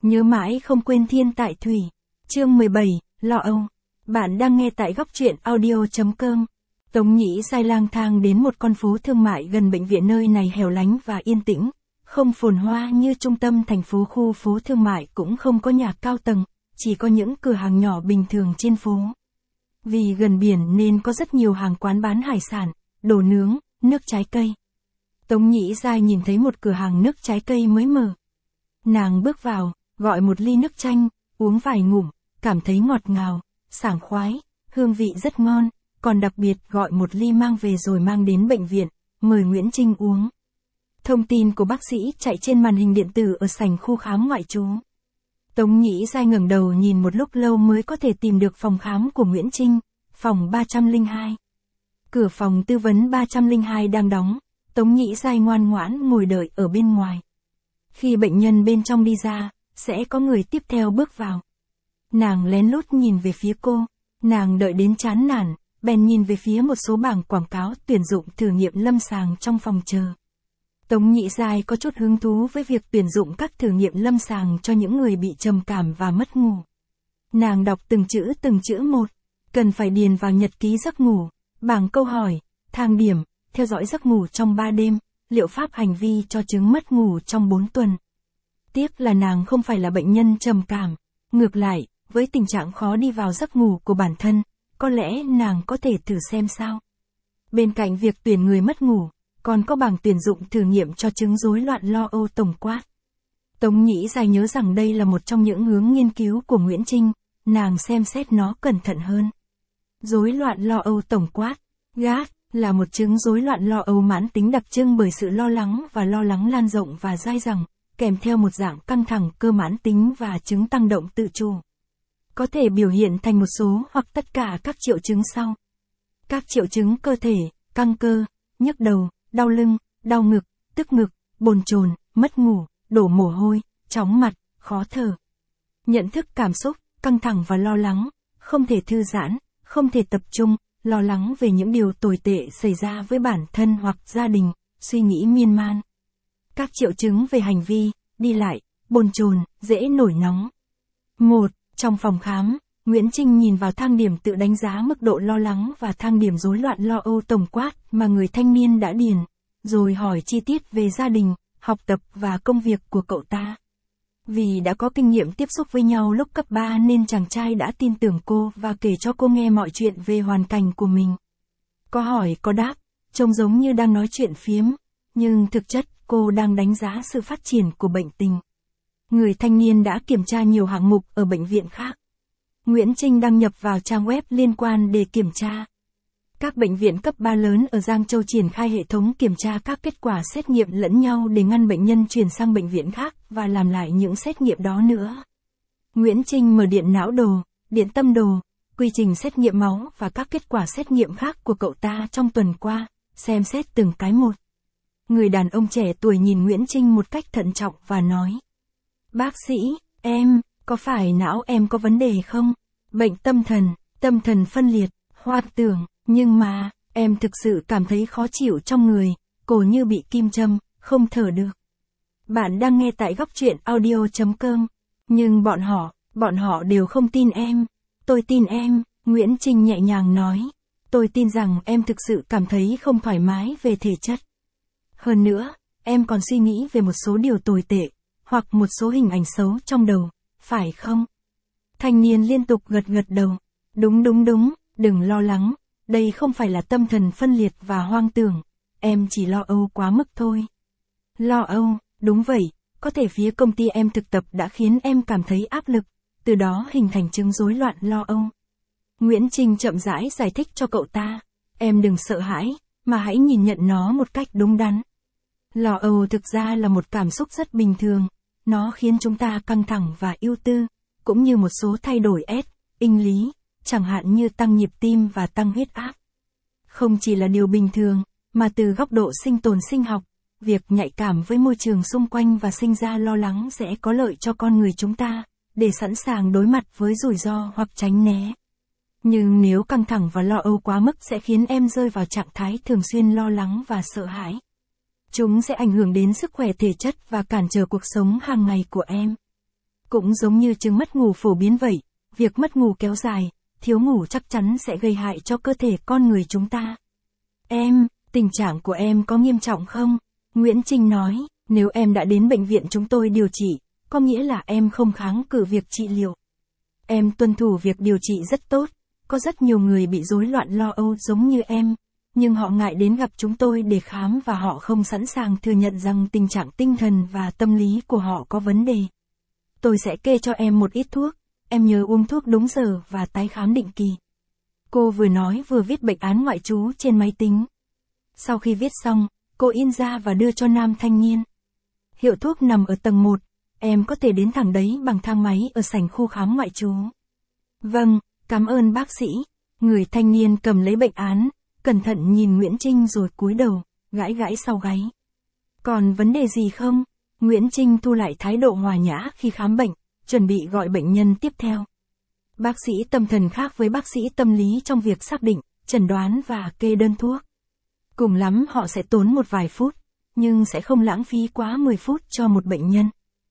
Nhớ mãi không quên thiên tại thủy. Chương 17, lo âu. Bạn đang nghe tại góc truyện audio.com. Tống Nhĩ Giai lang thang đến một con phố thương mại gần bệnh viện, nơi này hẻo lánh và yên tĩnh, không phồn hoa như trung tâm thành phố. Khu phố thương mại cũng không có nhà cao tầng, chỉ có những cửa hàng nhỏ bình thường trên phố. Vì gần biển nên có rất nhiều hàng quán bán hải sản, đồ nướng, nước trái cây. Tống Nhĩ Giai nhìn thấy một cửa hàng nước trái cây mới mở. Nàng bước vào, gọi một ly nước chanh, uống vài ngụm, cảm thấy ngọt ngào, sảng khoái, hương vị rất ngon, còn đặc biệt gọi một ly mang về rồi mang đến bệnh viện, mời Nguyễn Trinh uống. Thông tin của bác sĩ chạy trên màn hình điện tử ở sảnh khu khám ngoại trú. Tống Nhĩ Giai ngẩng đầu nhìn một lúc lâu mới có thể tìm được phòng khám của Nguyễn Trinh, phòng 302. Cửa phòng tư vấn 302 đang đóng, Tống Nhĩ Giai ngoan ngoãn ngồi đợi ở bên ngoài. Khi bệnh nhân bên trong đi ra, sẽ có người tiếp theo bước vào. Nàng lén lút nhìn về phía cô, nàng đợi đến chán nản, bèn nhìn về phía một số bảng quảng cáo tuyển dụng thử nghiệm lâm sàng trong phòng chờ. Tống Nhĩ Giai có chút hứng thú với việc tuyển dụng các thử nghiệm lâm sàng cho những người bị trầm cảm và mất ngủ. Nàng đọc từng chữ một, cần phải điền vào nhật ký giấc ngủ, bảng câu hỏi, thang điểm, theo dõi giấc ngủ trong 3 đêm, liệu pháp hành vi cho chứng mất ngủ trong 4 tuần. Tiếc là nàng không phải là bệnh nhân trầm cảm, ngược lại, với tình trạng khó đi vào giấc ngủ của bản thân, có lẽ nàng có thể thử xem sao. Bên cạnh việc tuyển người mất ngủ, còn có bảng tuyển dụng thử nghiệm cho chứng rối loạn lo âu tổng quát. Tống Nhĩ Giai nhớ rằng đây là một trong những hướng nghiên cứu của Nguyễn Trinh, nàng xem xét nó cẩn thận hơn. Rối loạn lo âu tổng quát, GAD, là một chứng rối loạn lo âu mãn tính đặc trưng bởi sự lo lắng và lo lắng lan rộng và dai dẳng, kèm theo một dạng căng thẳng cơ mãn tính và chứng tăng động tự chủ. Có thể biểu hiện thành một số hoặc tất cả các triệu chứng sau. Các triệu chứng cơ thể, căng cơ, nhức đầu, đau lưng, đau ngực, tức ngực, bồn chồn, mất ngủ, đổ mồ hôi, chóng mặt, khó thở. Nhận thức cảm xúc, căng thẳng và lo lắng, không thể thư giãn, không thể tập trung, lo lắng về những điều tồi tệ xảy ra với bản thân hoặc gia đình, suy nghĩ miên man. Các triệu chứng về hành vi, đi lại, bồn chồn, dễ nổi nóng. 1. Trong phòng khám, Nguyễn Trinh nhìn vào thang điểm tự đánh giá mức độ lo lắng và thang điểm rối loạn lo âu tổng quát mà người thanh niên đã điền, rồi hỏi chi tiết về gia đình, học tập và công việc của cậu ta. Vì đã có kinh nghiệm tiếp xúc với nhau lúc cấp 3 nên chàng trai đã tin tưởng cô và kể cho cô nghe mọi chuyện về hoàn cảnh của mình. Có hỏi có đáp, trông giống như đang nói chuyện phiếm, nhưng thực chất cô đang đánh giá sự phát triển của bệnh tình. Người thanh niên đã kiểm tra nhiều hạng mục ở bệnh viện khác. Nguyễn Trinh đăng nhập vào trang web liên quan để kiểm tra. Các bệnh viện cấp 3 lớn ở Giang Châu triển khai hệ thống kiểm tra các kết quả xét nghiệm lẫn nhau để ngăn bệnh nhân chuyển sang bệnh viện khác và làm lại những xét nghiệm đó nữa. Nguyễn Trinh mở điện não đồ, điện tâm đồ, quy trình xét nghiệm máu và các kết quả xét nghiệm khác của cậu ta trong tuần qua, xem xét từng cái một. Người đàn ông trẻ tuổi nhìn Nguyễn Trinh một cách thận trọng và nói: "Bác sĩ, có phải não em có vấn đề không? Bệnh tâm thần phân liệt, hoang tưởng, nhưng mà, em thực sự cảm thấy khó chịu trong người, cổ như bị kim châm, không thở được." Bạn đang nghe tại góc truyện audio.com. Nhưng bọn họ đều không tin em. Tôi tin em, Nguyễn Trinh nhẹ nhàng nói. Tôi tin rằng em thực sự cảm thấy không thoải mái về thể chất. Hơn nữa, em còn suy nghĩ về một số điều tồi tệ, hoặc một số hình ảnh xấu trong đầu, phải không? Thanh niên liên tục gật đầu. Đúng, đừng lo lắng, đây không phải là tâm thần phân liệt và hoang tưởng, em chỉ lo âu quá mức thôi. Lo âu, đúng vậy, có thể phía công ty em thực tập đã khiến em cảm thấy áp lực, từ đó hình thành chứng rối loạn lo âu. Nguyễn Trinh chậm rãi giải thích cho cậu ta, em đừng sợ hãi, mà hãy nhìn nhận nó một cách đúng đắn. Lo âu thực ra là một cảm xúc rất bình thường, nó khiến chúng ta căng thẳng và ưu tư, cũng như một số thay đổi inh lý, chẳng hạn như tăng nhịp tim và tăng huyết áp. Không chỉ là điều bình thường, mà từ góc độ sinh tồn sinh học, việc nhạy cảm với môi trường xung quanh và sinh ra lo lắng sẽ có lợi cho con người chúng ta, để sẵn sàng đối mặt với rủi ro hoặc tránh né. Nhưng nếu căng thẳng và lo âu quá mức sẽ khiến em rơi vào trạng thái thường xuyên lo lắng và sợ hãi. Chúng sẽ ảnh hưởng đến sức khỏe thể chất và cản trở cuộc sống hàng ngày của em. Cũng giống như chứng mất ngủ phổ biến vậy, việc mất ngủ kéo dài, thiếu ngủ chắc chắn sẽ gây hại cho cơ thể con người chúng ta. Em, tình trạng của em có nghiêm trọng không? Nguyễn Trinh nói, nếu em đã đến bệnh viện chúng tôi điều trị, có nghĩa là em không kháng cự việc trị liệu. Em tuân thủ việc điều trị rất tốt, có rất nhiều người bị rối loạn lo âu giống như em, nhưng họ ngại đến gặp chúng tôi để khám và họ không sẵn sàng thừa nhận rằng tình trạng tinh thần và tâm lý của họ có vấn đề. Tôi sẽ kê cho em một ít thuốc, em nhớ uống thuốc đúng giờ và tái khám định kỳ. Cô vừa nói vừa viết bệnh án ngoại trú trên máy tính. Sau khi viết xong, cô in ra và đưa cho nam thanh niên. Hiệu thuốc nằm ở tầng 1, em có thể đến thẳng đấy bằng thang máy ở sảnh khu khám ngoại trú. Vâng, cảm ơn bác sĩ. Người thanh niên cầm lấy bệnh án, cẩn thận nhìn Nguyễn Trinh rồi cúi đầu, gãi gãi sau gáy. Còn vấn đề gì không? Nguyễn Trinh thu lại thái độ hòa nhã khi khám bệnh, chuẩn bị gọi bệnh nhân tiếp theo. Bác sĩ tâm thần khác với bác sĩ tâm lý trong việc xác định, chẩn đoán và kê đơn thuốc. Cùng lắm họ sẽ tốn một vài phút, nhưng sẽ không lãng phí quá 10 phút cho một bệnh nhân.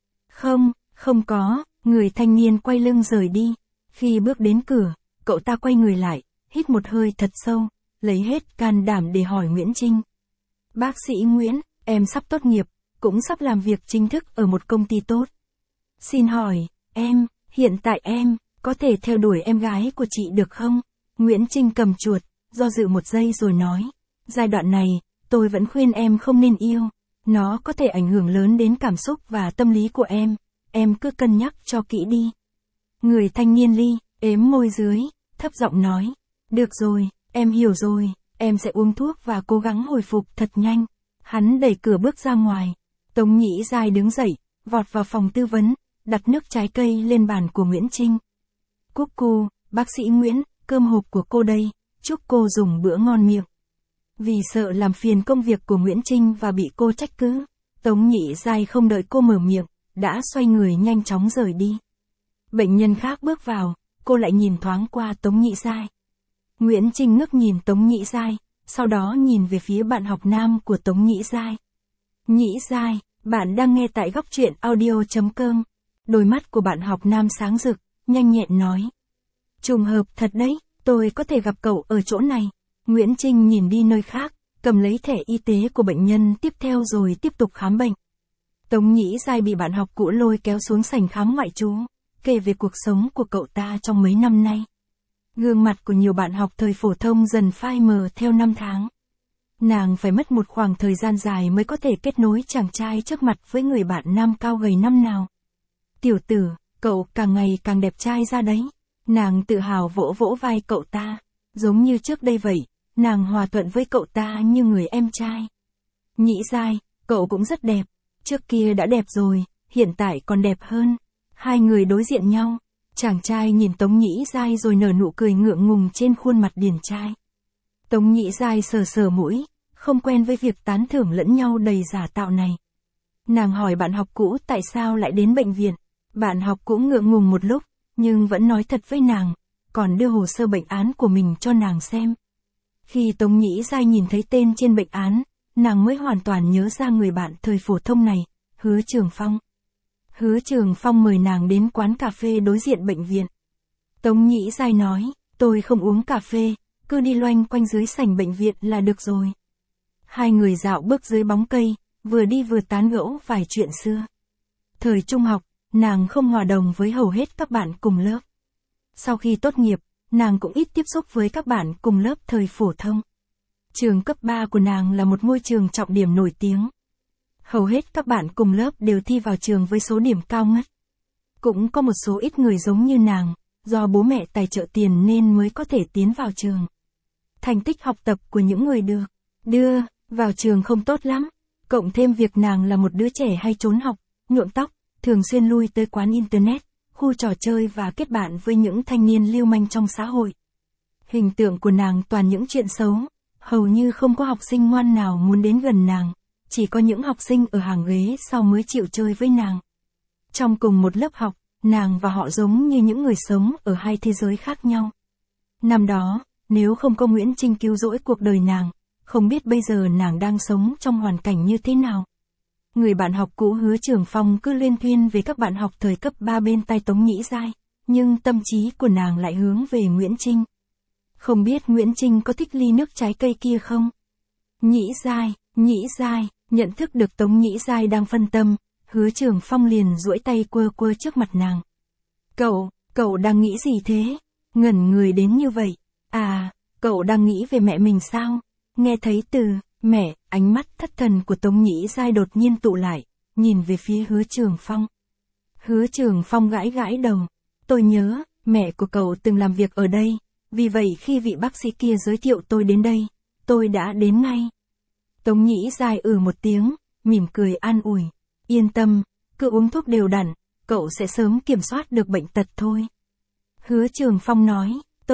Không có, người thanh niên quay lưng rời đi. Khi bước đến cửa, cậu ta quay người lại, hít một hơi thật sâu, lấy hết can đảm để hỏi Nguyễn Trinh. Bác sĩ Nguyễn, em sắp tốt nghiệp, cũng sắp làm việc chính thức ở một công ty tốt. Xin hỏi, hiện tại em, có thể theo đuổi em gái của chị được không? Nguyễn Trinh cầm chuột, do dự một giây rồi nói. Giai đoạn này, tôi vẫn khuyên em không nên yêu. Nó có thể ảnh hưởng lớn đến cảm xúc và tâm lý của em cứ cân nhắc cho kỹ đi. Người thanh niên ếm môi dưới, thấp giọng nói. Được rồi, em hiểu rồi, em sẽ uống thuốc và cố gắng hồi phục thật nhanh. Hắn đẩy cửa bước ra ngoài. Tống Nhĩ Giai đứng dậy, vọt vào phòng tư vấn, đặt nước trái cây lên bàn của Nguyễn Trinh. Cúc cu, bác sĩ Nguyễn, cơm hộp của cô đây, chúc cô dùng bữa ngon miệng. Vì sợ làm phiền công việc của Nguyễn Trinh và bị cô trách cứ, Tống Nhĩ Giai không đợi cô mở miệng, đã xoay người nhanh chóng rời đi. Bệnh nhân khác bước vào, cô lại nhìn thoáng qua Tống Nhĩ Giai. Nguyễn Trinh ngước nhìn Tống Nhĩ Giai, sau đó nhìn về phía bạn học nam của Tống Nhĩ Giai. Nhĩ Giai, bạn đang nghe tại góc truyện audio.com. Đôi mắt của bạn học nam sáng rực, nhanh nhẹn nói. Trùng hợp thật đấy, tôi có thể gặp cậu ở chỗ này. Nguyễn Trinh nhìn đi nơi khác, cầm lấy thẻ y tế của bệnh nhân tiếp theo rồi tiếp tục khám bệnh. Tống Nhĩ Giai bị bạn học cũ lôi kéo xuống sảnh khám ngoại trú, kể về cuộc sống của cậu ta trong mấy năm nay. Gương mặt của nhiều bạn học thời phổ thông dần phai mờ theo năm tháng. Nàng phải mất một khoảng thời gian dài mới có thể kết nối chàng trai trước mặt với người bạn nam cao gầy năm nào. Tiểu tử, cậu càng ngày càng đẹp trai ra đấy. Nàng tự hào vỗ vỗ vai cậu ta. Giống như trước đây vậy, nàng hòa thuận với cậu ta như người em trai. Nhĩ Giai, cậu cũng rất đẹp. Trước kia đã đẹp rồi, hiện tại còn đẹp hơn. Hai người đối diện nhau. Chàng trai nhìn Tống Nhĩ Giai rồi nở nụ cười ngượng ngùng trên khuôn mặt điển trai. Tống Nhĩ Giai sờ sờ mũi, không quen với việc tán thưởng lẫn nhau đầy giả tạo này. Nàng hỏi bạn học cũ tại sao lại đến bệnh viện. Bạn học cũ ngượng ngùng một lúc, nhưng vẫn nói thật với nàng, còn đưa hồ sơ bệnh án của mình cho nàng xem. Khi Tống Nhĩ Giai nhìn thấy tên trên bệnh án, nàng mới hoàn toàn nhớ ra người bạn thời phổ thông này, Hứa Trường Phong. Hứa Trường Phong mời nàng đến quán cà phê đối diện bệnh viện. Tống Nhĩ Giai nói, tôi không uống cà phê, cứ đi loanh quanh dưới sảnh bệnh viện là được rồi. Hai người dạo bước dưới bóng cây, vừa đi vừa tán gẫu vài chuyện xưa. Thời trung học, nàng không hòa đồng với hầu hết các bạn cùng lớp. Sau khi tốt nghiệp, nàng cũng ít tiếp xúc với các bạn cùng lớp thời phổ thông. Trường cấp 3 của nàng là một ngôi trường trọng điểm nổi tiếng. Hầu hết các bạn cùng lớp đều thi vào trường với số điểm cao ngất. Cũng có một số ít người giống như nàng, do bố mẹ tài trợ tiền nên mới có thể tiến vào trường. Thành tích học tập của những người được đưa vào trường không tốt lắm, cộng thêm việc nàng là một đứa trẻ hay trốn học, nhuộm tóc, thường xuyên lui tới quán internet, khu trò chơi và kết bạn với những thanh niên lưu manh trong xã hội. Hình tượng của nàng toàn những chuyện xấu, hầu như không có học sinh ngoan nào muốn đến gần nàng, chỉ có những học sinh ở hàng ghế sau mới chịu chơi với nàng. Trong cùng một lớp học, nàng và họ giống như những người sống ở hai thế giới khác nhau. Năm đó, nếu không có Nguyễn Trinh cứu rỗi cuộc đời nàng, không biết bây giờ nàng đang sống trong hoàn cảnh như thế nào. người bạn học cũ Hứa Trường Phong cứ liên thuyên về các bạn học thời cấp 3 bên tai Tống Nhĩ Giai, nhưng tâm trí của nàng lại hướng về Nguyễn Trinh. Không biết Nguyễn Trinh có thích ly nước trái cây kia không? Nhĩ Giai, nhận thức được Tống Nhĩ Giai đang phân tâm, Hứa Trường Phong liền duỗi tay quơ quơ trước mặt nàng. Cậu đang nghĩ gì thế? Ngẩn người đến như vậy. À, cậu đang nghĩ về mẹ mình sao? Nghe thấy từ mẹ, ánh mắt thất thần của Tống Nhĩ Giai đột nhiên tụ lại, nhìn về phía Hứa Trường Phong. Hứa Trường Phong gãi gãi đầu. Tôi nhớ, mẹ của cậu từng làm việc ở đây, vì vậy khi vị bác sĩ kia giới thiệu tôi đến đây, tôi đã đến ngay. Tống Nhĩ Giai một tiếng, mỉm cười an ủi. Yên tâm, cứ uống thuốc đều đặn, cậu sẽ sớm kiểm soát được bệnh tật thôi. Hứa Trường Phong nói,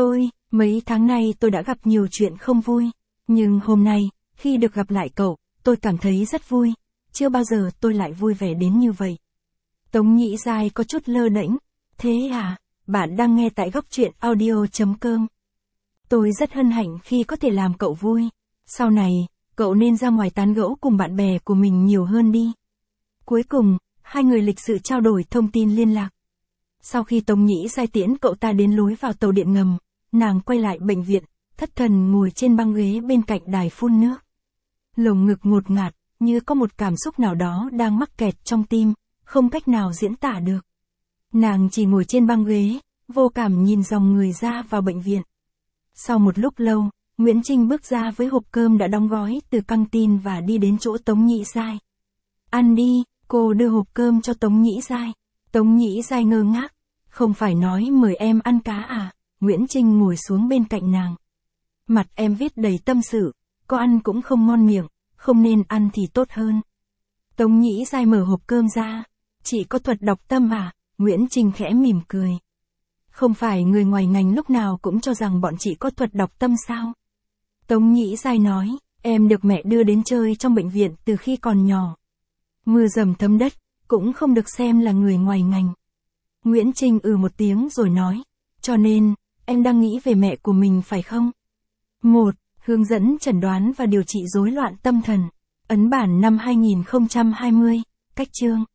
mấy tháng nay tôi đã gặp nhiều chuyện không vui, nhưng hôm nay, khi được gặp lại cậu, tôi cảm thấy rất vui, chưa bao giờ tôi lại vui vẻ đến như vậy. Tống Nhĩ Giai có chút lơ đễnh, thế à, bạn đang nghe tại góc truyện audio.com. Tôi rất hân hạnh khi có thể làm cậu vui, sau này, cậu nên ra ngoài tán gẫu cùng bạn bè của mình nhiều hơn đi. Cuối cùng, hai người lịch sự trao đổi thông tin liên lạc. Sau khi Tống Nhĩ Giai tiễn cậu ta đến lối vào tàu điện ngầm, nàng quay lại bệnh viện, thất thần ngồi trên băng ghế bên cạnh đài phun nước. Lồng ngực ngột ngạt, như có một cảm xúc nào đó đang mắc kẹt trong tim, không cách nào diễn tả được. Nàng chỉ ngồi trên băng ghế, vô cảm nhìn dòng người ra vào bệnh viện. Sau một lúc lâu, Nguyễn Trinh bước ra với hộp cơm đã đóng gói từ căng tin và đi đến chỗ Tống Nhĩ Giai. Ăn đi, cô đưa hộp cơm cho Tống Nhĩ Giai. Tống Nhĩ Giai ngơ ngác, không phải nói mời em ăn cá à? Nguyễn Trinh ngồi xuống bên cạnh nàng. Mặt em viết đầy tâm sự, có ăn cũng không ngon miệng, không nên ăn thì tốt hơn. Tống Nhĩ Giai mở hộp cơm ra. Chị có thuật đọc tâm à? Nguyễn Trinh khẽ mỉm cười. Không phải người ngoài ngành lúc nào cũng cho rằng bọn chị có thuật đọc tâm sao? Tống Nhĩ Giai nói, em được mẹ đưa đến chơi trong bệnh viện từ khi còn nhỏ. Mưa dầm thấm đất, cũng không được xem là người ngoài ngành. Nguyễn Trinh một tiếng rồi nói, cho nên, em đang nghĩ về mẹ của mình phải không? 1. Hướng dẫn chẩn đoán và điều trị rối loạn tâm thần. Ấn bản năm 2020, cách chương.